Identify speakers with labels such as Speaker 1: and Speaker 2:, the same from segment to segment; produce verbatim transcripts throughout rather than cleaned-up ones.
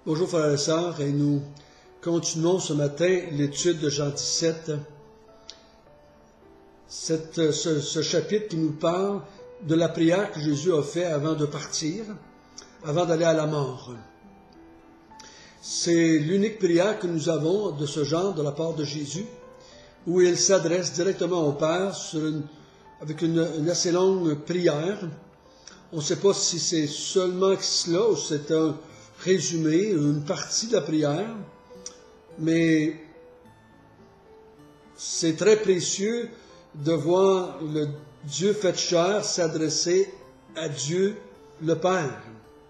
Speaker 1: Bonjour frères et sœurs, et nous continuons ce matin l'étude de Jean dix-sept, Cette, ce, ce chapitre qui nous parle de la prière que Jésus a fait avant de partir, avant d'aller à la mort. C'est l'unique prière que nous avons de ce genre de la part de Jésus, où il s'adresse directement au Père sur une, avec une, une assez longue prière. On ne sait pas si c'est seulement cela ou c'est un résumé, une partie de la prière, mais c'est très précieux de voir le Dieu fait chair s'adresser à Dieu le Père.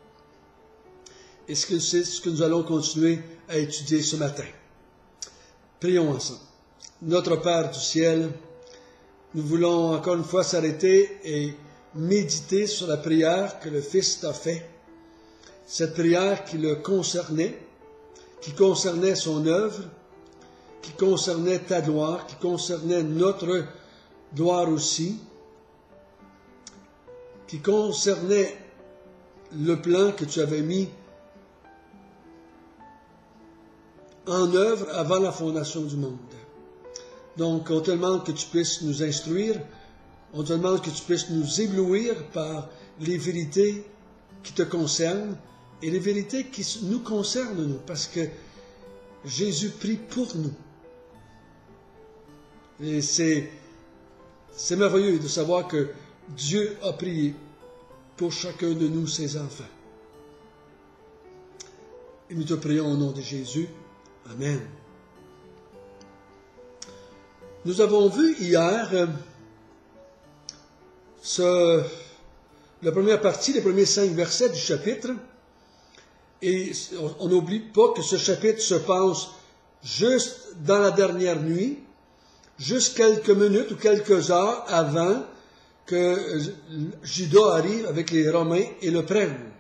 Speaker 1: Et c'est ce que nous allons continuer à étudier ce matin. Prions ensemble. Notre Père du ciel, nous voulons encore une fois s'arrêter et méditer sur la prière que le Fils t'a faite. Cette prière qui le concernait, qui concernait son œuvre, qui concernait ta gloire, qui concernait notre gloire aussi, qui concernait le plan que tu avais mis en œuvre avant la fondation du monde. Donc, on te demande que tu puisses nous instruire, on te demande que tu puisses nous éblouir par les vérités qui te concernent et les vérités qui nous concernent, nous, parce que Jésus prie pour nous. Et c'est, c'est merveilleux de savoir que Dieu a prié pour chacun de nous, ses enfants. Et nous te prions au nom de Jésus. Amen. Nous avons vu hier euh, ce, la première partie, les premiers cinq versets du chapitre. Et on n'oublie pas que ce chapitre se passe juste dans la dernière nuit, juste quelques minutes ou quelques heures avant que Judas arrive avec les Romains et le prennent.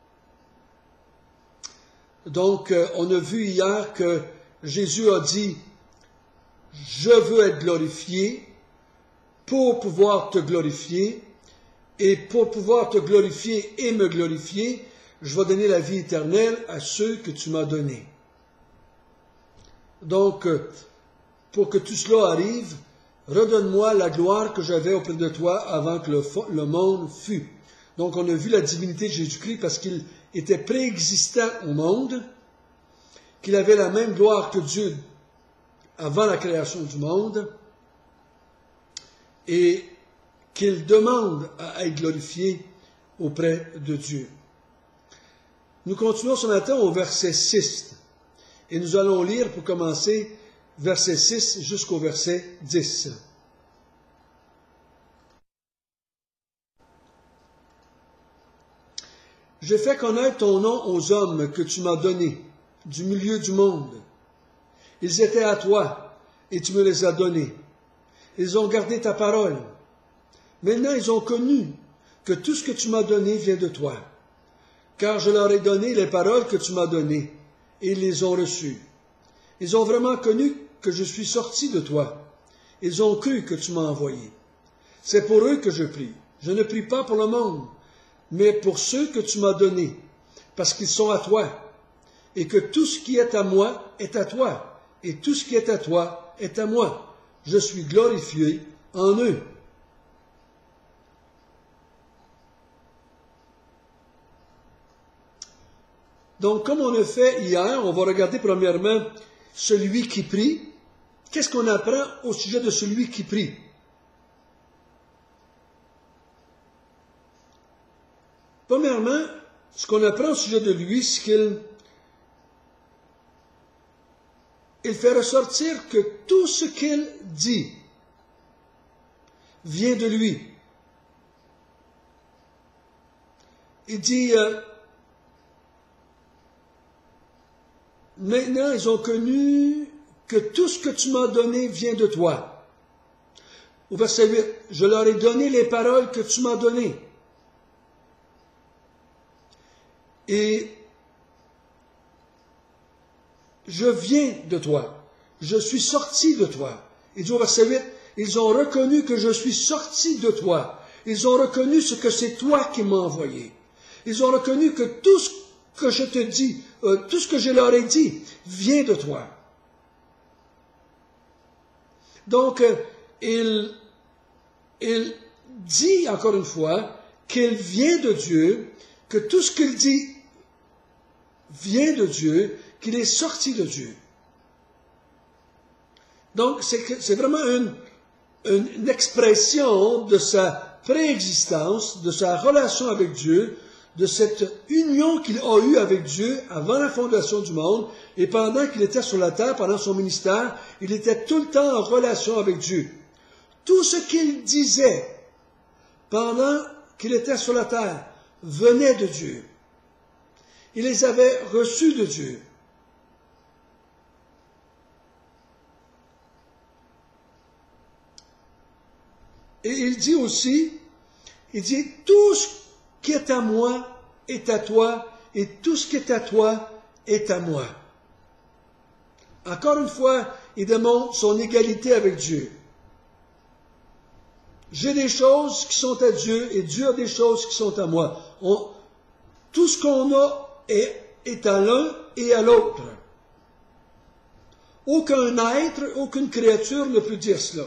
Speaker 1: Donc, on a vu hier que Jésus a dit « Je veux être glorifié pour pouvoir te glorifier, et pour pouvoir te glorifier et me glorifier, je vais donner la vie éternelle à ceux que tu m'as donnés. » Donc, pour que tout cela arrive, redonne-moi la gloire que j'avais auprès de toi avant que le, le monde fût. Donc, on a vu la divinité de Jésus-Christ parce qu'il était préexistant au monde, qu'il avait la même gloire que Dieu avant la création du monde, et qu'il demande à être glorifié auprès de Dieu. Nous continuons ce matin au verset six, et nous allons lire pour commencer verset six jusqu'au verset dix. J'ai fait connaître ton nom aux hommes que tu m'as donnés, du milieu du monde. Ils étaient à toi, et tu me les as donnés. Ils ont gardé ta parole. Maintenant, ils ont connu que tout ce que tu m'as donné vient de toi. Car je leur ai donné les paroles que tu m'as données, et ils les ont reçues. Ils ont vraiment connu que je suis sorti de toi. Ils ont cru que tu m'as envoyé. C'est pour eux que je prie. Je ne prie pas pour le monde, mais pour ceux que tu m'as donnés, parce qu'ils sont à toi, et que tout ce qui est à moi est à toi, et tout ce qui est à toi est à moi. Je suis glorifié en eux. Donc, comme on a fait hier, on va regarder premièrement celui qui prie. Qu'est-ce qu'on apprend au sujet de celui qui prie? Premièrement, ce qu'on apprend au sujet de lui, c'est qu'il il fait ressortir que tout ce qu'il dit vient de lui. Il dit... Euh, Maintenant, ils ont connu que tout ce que tu m'as donné vient de toi. Au verset huit, je leur ai donné les paroles que tu m'as données. Et je viens de toi. Je suis sorti de toi. Il dit au verset huit, ils ont reconnu que je suis sorti de toi. Ils ont reconnu ce que c'est toi qui m'as envoyé. Ils ont reconnu que tout ce que je te dis, euh, tout ce que je leur ai dit, vient de toi. Donc, euh, il, il dit encore une fois qu'il vient de Dieu, que tout ce qu'il dit vient de Dieu, qu'il est sorti de Dieu. Donc, c'est vraiment une, une, une expression de sa préexistence, de sa relation avec Dieu, de cette union qu'il a eue avec Dieu avant la fondation du monde, et pendant qu'il était sur la terre, pendant son ministère, il était tout le temps en relation avec Dieu. Tout ce qu'il disait pendant qu'il était sur la terre venait de Dieu. Il les avait reçus de Dieu. Et il dit aussi, il dit, tout ce qui est à moi est à toi, et tout ce qui est à toi est à moi. Encore une fois, il démontre son égalité avec Dieu. J'ai des choses qui sont à Dieu, et Dieu a des choses qui sont à moi. On, tout ce qu'on a est, est à l'un et à l'autre. Aucun être, aucune créature ne peut dire cela.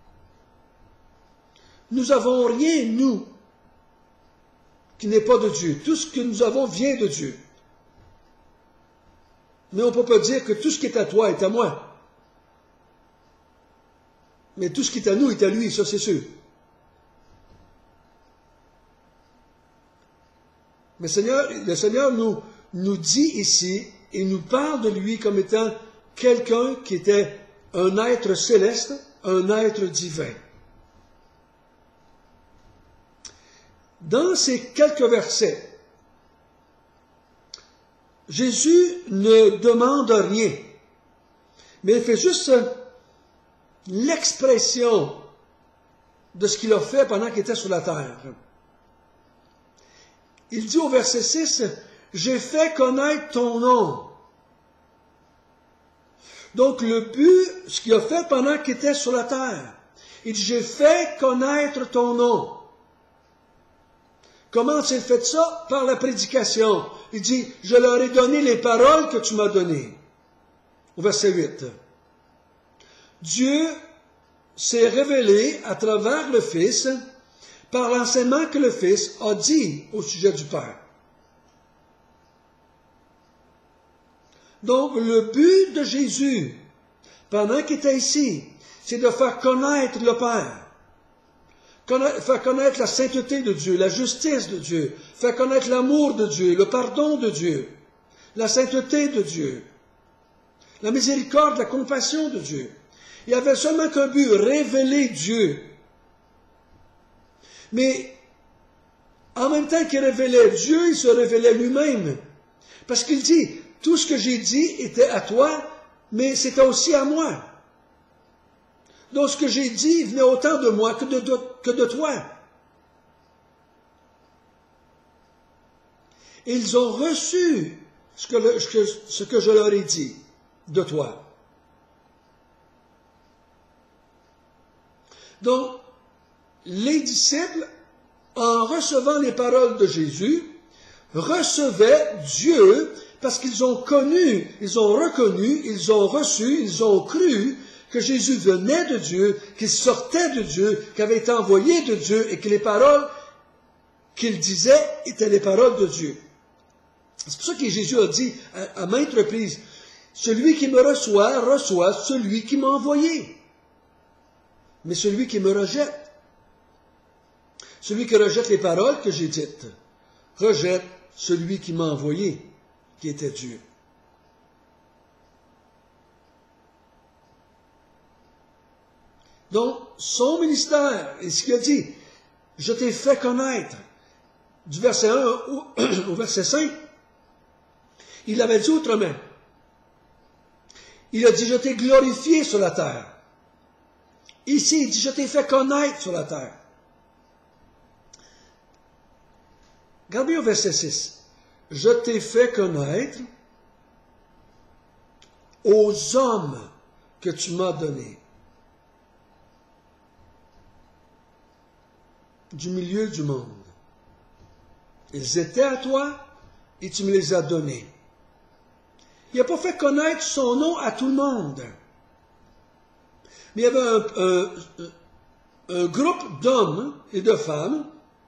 Speaker 1: Nous n'avons rien, nous, qui n'est pas de Dieu. Tout ce que nous avons vient de Dieu. Mais on ne peut pas dire que tout ce qui est à toi est à moi. Mais tout ce qui est à nous est à lui, ça c'est sûr. Mais Seigneur, le Seigneur nous, nous dit ici, et nous parle de lui comme étant quelqu'un qui était un être céleste, un être divin. Dans ces quelques versets, Jésus ne demande rien, mais il fait juste l'expression de ce qu'il a fait pendant qu'il était sur la terre. Il dit au verset six, « J'ai fait connaître ton nom. » Donc le but, ce qu'il a fait pendant qu'il était sur la terre, il dit, « J'ai fait connaître ton nom. » Comment a-t-il fait ça? Par la prédication. Il dit, « Je leur ai donné les paroles que tu m'as données. » Au verset huit. Dieu s'est révélé à travers le Fils par l'enseignement que le Fils a dit au sujet du Père. Donc, le but de Jésus, pendant qu'il était ici, c'est de faire connaître le Père. Faire connaître la sainteté de Dieu, la justice de Dieu, faire connaître l'amour de Dieu, le pardon de Dieu, la sainteté de Dieu, la miséricorde, la compassion de Dieu. Il y avait seulement qu'un but, révéler Dieu. Mais en même temps qu'il révélait Dieu, il se révélait lui-même. Parce qu'il dit, tout ce que j'ai dit était à toi, mais c'était aussi à moi. Donc ce que j'ai dit venait autant de moi que de, de, que de toi. Ils ont reçu ce que, le, ce, que, ce que je leur ai dit de toi. Donc, les disciples, en recevant les paroles de Jésus, recevaient Dieu parce qu'ils ont connu, ils ont reconnu, ils ont reçu, ils ont cru que Jésus venait de Dieu, qu'il sortait de Dieu, qu'il avait été envoyé de Dieu et que les paroles qu'il disait étaient les paroles de Dieu. C'est pour ça que Jésus a dit à, à maintes reprises, « Celui qui me reçoit, reçoit celui qui m'a envoyé. Mais celui qui me rejette, celui qui rejette les paroles que j'ai dites, rejette celui qui m'a envoyé, qui était Dieu. » Donc, son ministère, et ce qu'il a dit, « Je t'ai fait connaître », du verset un au, au verset cinq, il l'avait dit autrement. Il a dit, « Je t'ai glorifié sur la terre ». Ici, il dit, « Je t'ai fait connaître sur la terre ». Regardez au verset six. « Je t'ai fait connaître aux hommes que tu m'as donnés. » Du milieu du monde. Ils étaient à toi, et tu me les as donnés. Il n'a pas fait connaître son nom à tout le monde. Mais il y avait un, un, un groupe d'hommes et de femmes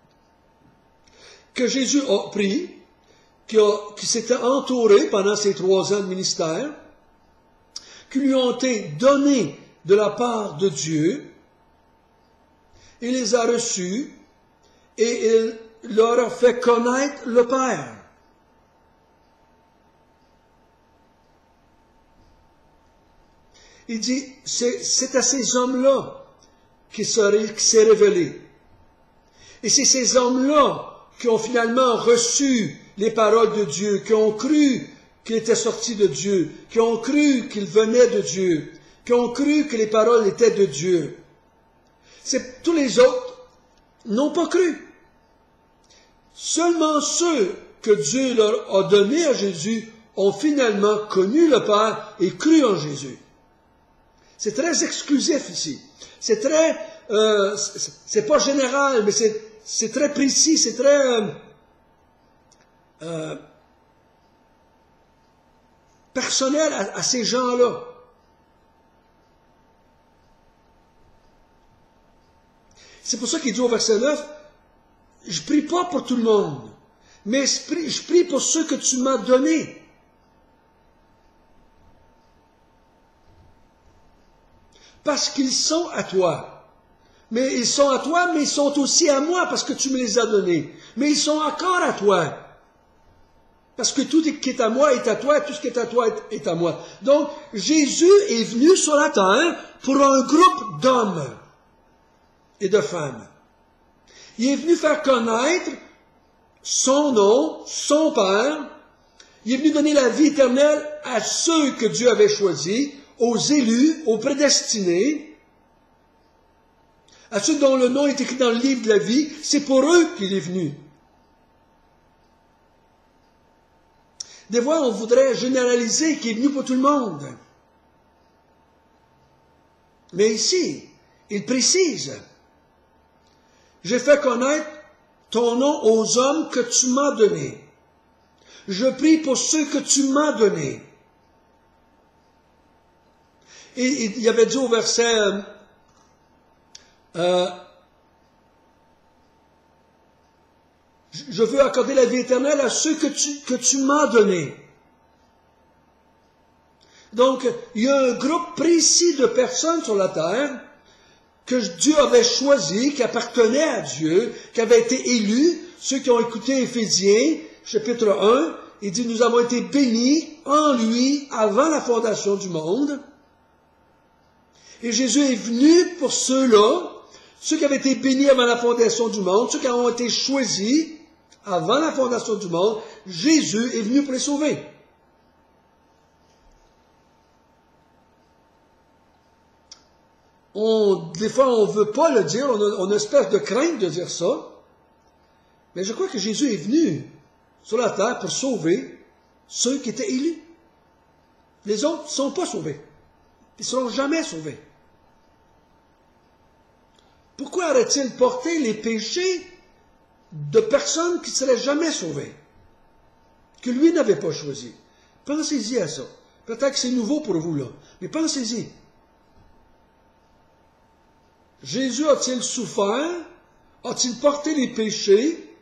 Speaker 1: que Jésus a pris, qui, qui s'étaient entourés pendant ces trois ans de ministère, qui lui ont été donnés de la part de Dieu. Il les a reçus et il leur a fait connaître le Père. Il dit, c'est à ces hommes-là qui s'est révélé. Et c'est ces hommes-là qui ont finalement reçu les paroles de Dieu, qui ont cru qu'il était sorti de Dieu, qui ont cru qu'il venait de Dieu, qui ont cru que les paroles étaient de Dieu. C'est, tous les autres n'ont pas cru. Seulement ceux que Dieu leur a donnés à Jésus ont finalement connu le Père et cru en Jésus. C'est très exclusif ici. C'est très, euh, c'est pas général, mais c'est très précis, c'est très euh, euh, personnel à, à ces gens-là. C'est pour ça qu'il dit au verset neuf, je prie pas pour tout le monde, mais je prie, je prie pour ceux que tu m'as donnés. Parce qu'ils sont à toi. Mais ils sont à toi, mais ils sont aussi à moi parce que tu me les as donnés. Mais ils sont encore à toi. Parce que tout ce qui est à moi est à toi, et tout ce qui est à toi est, est à moi. Donc, Jésus est venu sur la terre pour un groupe d'hommes et de femmes. Il est venu faire connaître son nom, son Père. Il est venu donner la vie éternelle à ceux que Dieu avait choisis, aux élus, aux prédestinés, à ceux dont le nom est écrit dans le livre de la vie. C'est pour eux qu'il est venu. Des fois, on voudrait généraliser qu'il est venu pour tout le monde. Mais ici, il précise, j'ai fait connaître ton nom aux hommes que tu m'as donnés. Je prie pour ceux que tu m'as donnés. Et, et il avait dit au verset euh, je veux accorder la vie éternelle à ceux que tu, que tu m'as donnés. Donc, il y a un groupe précis de personnes sur la terre que Dieu avait choisi, qui appartenaient à Dieu, qui avaient été élus. Ceux qui ont écouté Éphésiens, chapitre un, il dit, nous avons été bénis en lui avant la fondation du monde. Et Jésus est venu pour ceux-là, ceux qui avaient été bénis avant la fondation du monde, ceux qui ont été choisis avant la fondation du monde. Jésus est venu pour les sauver. On, des fois, on ne veut pas le dire, on a, on a une espèce de crainte de dire ça. Mais je crois que Jésus est venu sur la terre pour sauver ceux qui étaient élus. Les autres ne sont pas sauvés. Ils ne seront jamais sauvés. Pourquoi aurait-il porté les péchés de personnes qui ne seraient jamais sauvées, que lui n'avait pas choisi? Pensez-y à ça. Peut-être que c'est nouveau pour vous là, mais pensez-y. Jésus a-t-il souffert? A-t-il porté les péchés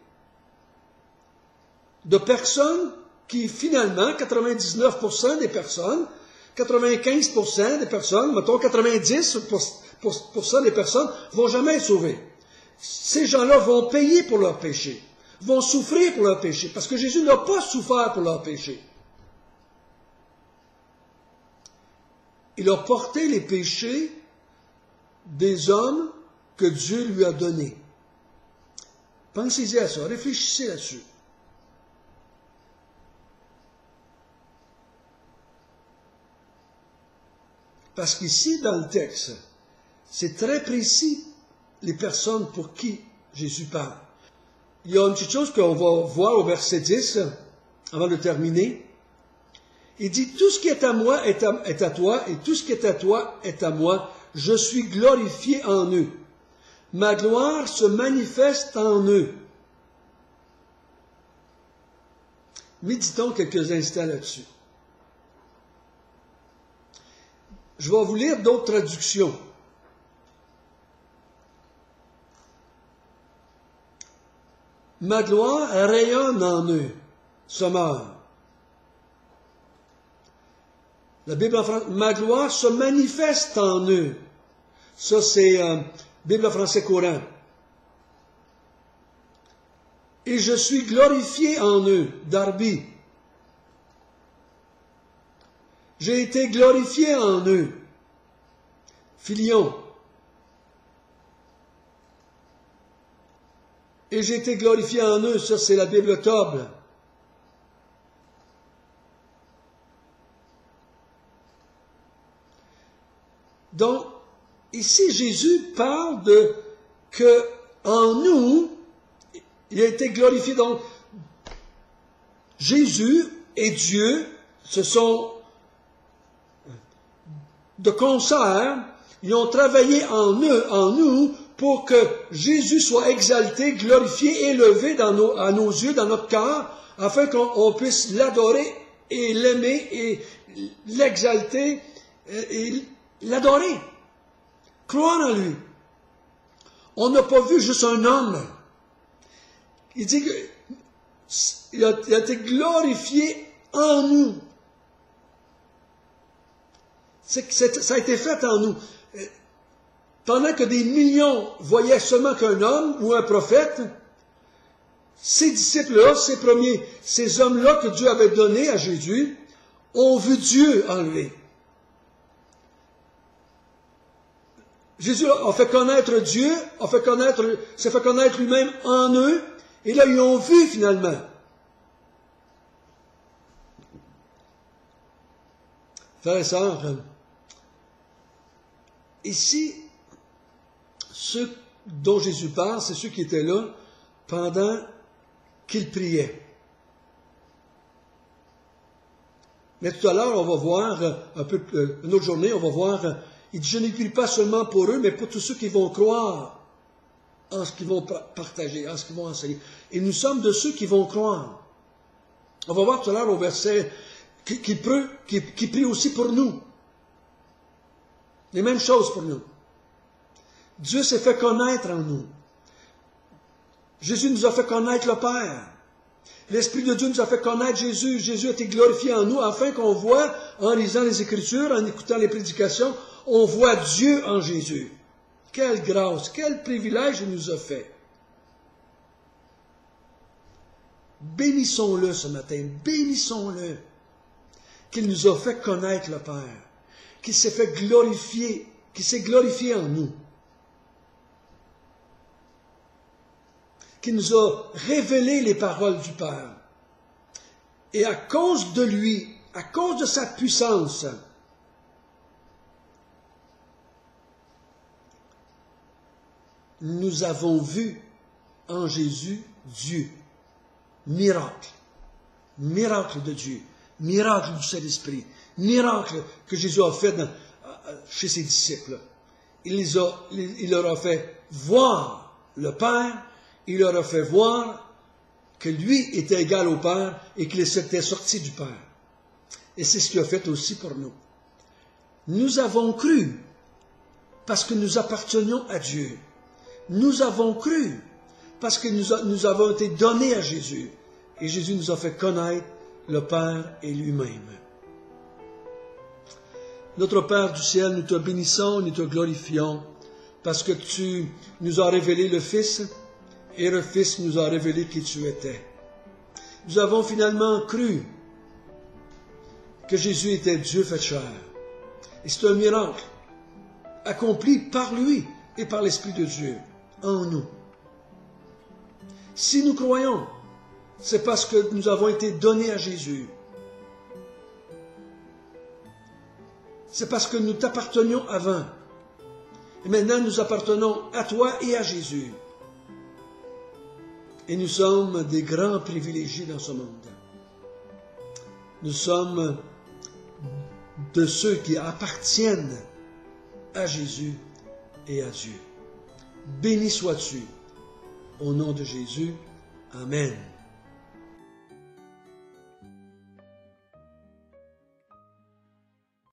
Speaker 1: de personnes qui, finalement, quatre-vingt-dix-neuf pour cent des personnes, quatre-vingt-quinze pour cent des personnes, mettons quatre-vingt-dix pour cent des personnes, vont jamais être sauvées. Ces gens-là vont payer pour leurs péchés, vont souffrir pour leurs péchés, parce que Jésus n'a pas souffert pour leurs péchés. Il a porté les péchés des hommes que Dieu lui a donnés. Pensez-y à ça, réfléchissez là-dessus. Parce qu'ici, dans le texte, c'est très précis les personnes pour qui Jésus parle. Il y a une petite chose qu'on va voir au verset dix, avant de terminer. Il dit, tout ce qui est à moi est à, est à toi, et tout ce qui est à toi est à moi. Je suis glorifié en eux. Ma gloire se manifeste en eux. Méditons quelques instants là-dessus. Je vais vous lire d'autres traductions. Ma gloire rayonne en eux, Sommeur. La Bible en français, ma gloire se manifeste en eux. Ça, c'est euh, Bible en français courant. Et je suis glorifié en eux, Darby. J'ai été glorifié en eux, Filion. Et j'ai été glorifié en eux, ça c'est la Bible Toble. Donc, ici Jésus parle de que en nous, il a été glorifié. Donc, Jésus et Dieu, ce sont de concert, ils ont travaillé en eux, en nous, pour que Jésus soit exalté, glorifié, élevé dans nos, à nos yeux, dans notre cœur, afin qu'on puisse l'adorer et l'aimer et l'exalter et l'adorer. Croire en lui. On n'a pas vu juste un homme. Il dit qu'il a, il a été glorifié en nous. C'est, c'est, ça a été fait en nous. Pendant que des millions voyaient seulement qu'un homme ou un prophète, ces disciples-là, ces premiers, ces hommes-là que Dieu avait donnés à Jésus, ont vu Dieu en lui. Jésus a fait connaître Dieu, a fait connaître, s'est fait connaître lui-même en eux, et là, ils ont vu finalement. Frères et sœurs, ici, ceux dont Jésus parle, c'est ceux qui étaient là pendant qu'il priait. Mais tout à l'heure, on va voir, un peu, une autre journée, on va voir, il dit, je ne prie pas seulement pour eux, mais pour tous ceux qui vont croire en ce qu'ils vont partager, en ce qu'ils vont enseigner. Et nous sommes de ceux qui vont croire. On va voir tout à l'heure au verset qui, qui, peut, qui, qui prie aussi pour nous. Les mêmes choses pour nous. Dieu s'est fait connaître en nous. Jésus nous a fait connaître le Père. L'Esprit de Dieu nous a fait connaître Jésus. Jésus a été glorifié en nous afin qu'on voit, en lisant les Écritures, en écoutant les prédications, on voit Dieu en Jésus. Quelle grâce, quel privilège il nous a fait. Bénissons-le ce matin, bénissons-le, qu'il nous a fait connaître le Père, qu'il s'est fait glorifier, qu'il s'est glorifié en nous, qu'il nous a révélé les paroles du Père. Et à cause de lui, à cause de sa puissance, nous avons vu en Jésus Dieu. Miracle. Miracle de Dieu. Miracle du Saint-Esprit. Miracle que Jésus a fait dans, chez ses disciples. Il, les a, il leur a fait voir le Père. Il leur a fait voir que lui était égal au Père et qu'il était sorti du Père. Et c'est ce qu'il a fait aussi pour nous. Nous avons cru parce que nous appartenions à Dieu. Nous avons cru parce que nous, a, nous avons été donnés à Jésus. Et Jésus nous a fait connaître le Père et lui-même. Notre Père du ciel, nous te bénissons, nous te glorifions parce que tu nous as révélé le Fils et le Fils nous a révélé qui tu étais. Nous avons finalement cru que Jésus était Dieu fait chair. Et c'est un miracle accompli par lui et par l'Esprit de Dieu en nous. Si nous croyons, c'est parce que nous avons été donnés à Jésus. C'est parce que nous t'appartenions avant. Et maintenant, nous appartenons à toi et à Jésus. Et nous sommes des grands privilégiés dans ce monde. Nous sommes de ceux qui appartiennent à Jésus et à Dieu. Béni sois-tu. Au nom de Jésus. Amen.